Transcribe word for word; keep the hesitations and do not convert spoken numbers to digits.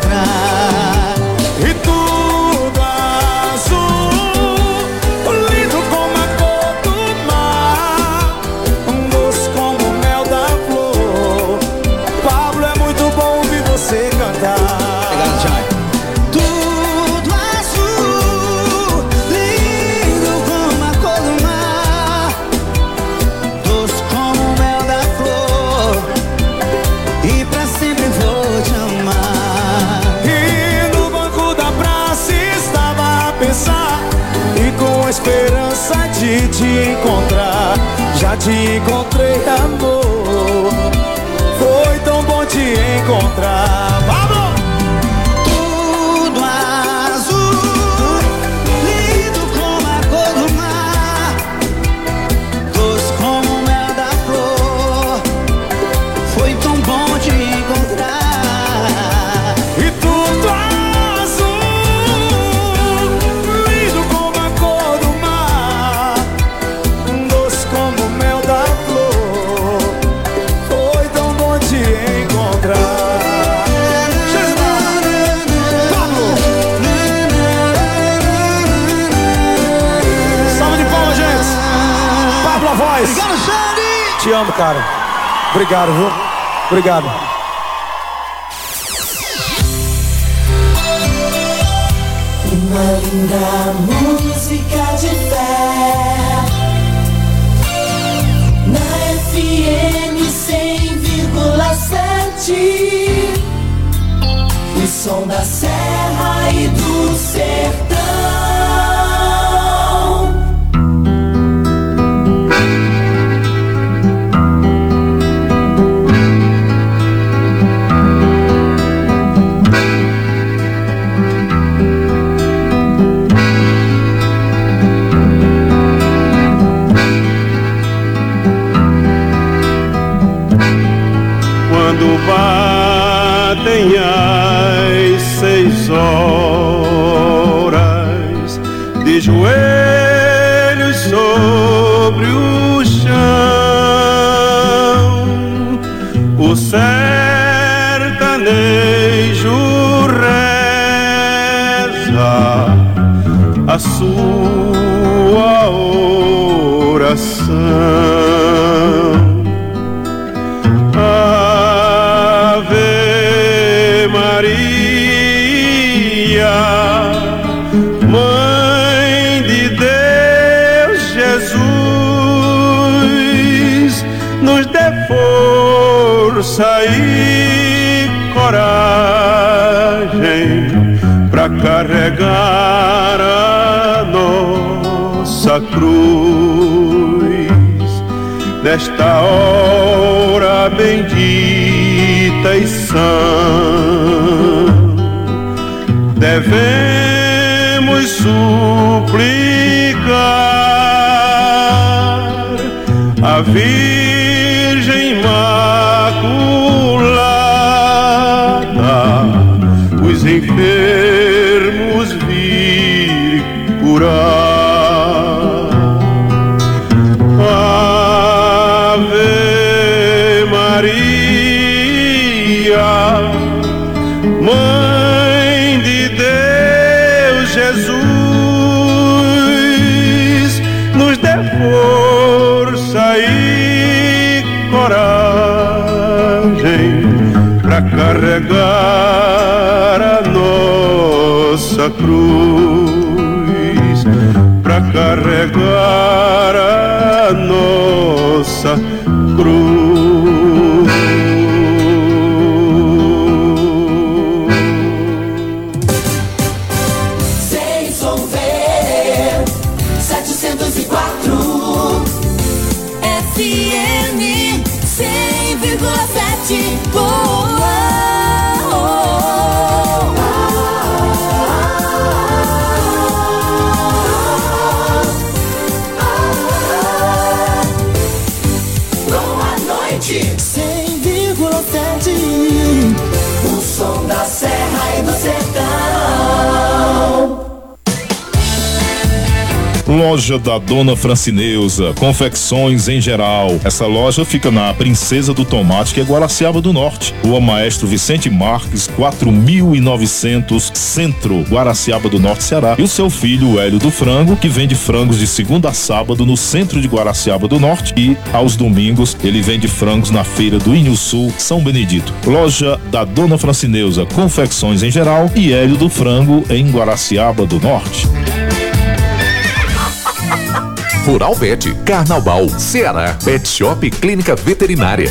encontrar. E tudo azul, lindo como a cor do mar, doce como o mel da flor. Pablo, é muito bom ouvir você cantar. Obrigado, Jai. Tudo azul, lindo como a cor do mar, doce como o mel da flor, e pra sempre vou te amar. E no banco da praça estava a pensar, e com a esperança de te encontrar. Já te encontrei, amor, foi tão bom te encontrar. Vamos! Tudo azul, lindo como a cor do mar, doce como o mel da flor, foi tão bom te encontrar. E tudo azul, lindo como a cor do mar, doce como o mel da flor, foi tão bom te encontrar. Pablo! Salve de palmas, gente! Pablo, a voz! Obrigado, Xande! Te amo, cara. Obrigado, viu? Obrigado. Uma linda música de fé na F M cem vírgula sete, o som da serra e do sertão. Quando batem as seis horas, de joelhos sobre o chão, o sertanejo reza a sua oração. Ave Maria, Mãe de Deus Jesus, nos dê força e coragem pra carregar a nossa cruz. Nesta hora bendita e sã, devemos suplicar a Virgem Imaculada, os enfermos vir curar. Mãe de Deus Jesus, nos dê força e coragem pra carregar a nossa cruz, pra carregar a nossa cruz. F M cem vírgula sete. Boa. Boa noite. Loja da Dona Francineusa, confecções em geral. Essa loja fica na Princesa do Tomate, que é Guaraciaba do Norte. Rua Maestro Vicente Marques, quatro mil e novecentos, Centro, Guaraciaba do Norte, Ceará. E o seu filho, o Hélio do Frango, que vende frangos de segunda a sábado no centro de Guaraciaba do Norte, e aos domingos ele vende frangos na feira do Inhusul, São Benedito. Loja da Dona Francineusa, confecções em geral, e Hélio do Frango em Guaraciaba do Norte. Rural Pet, Carnaval, Ceará. Pet Shop Clínica Veterinária.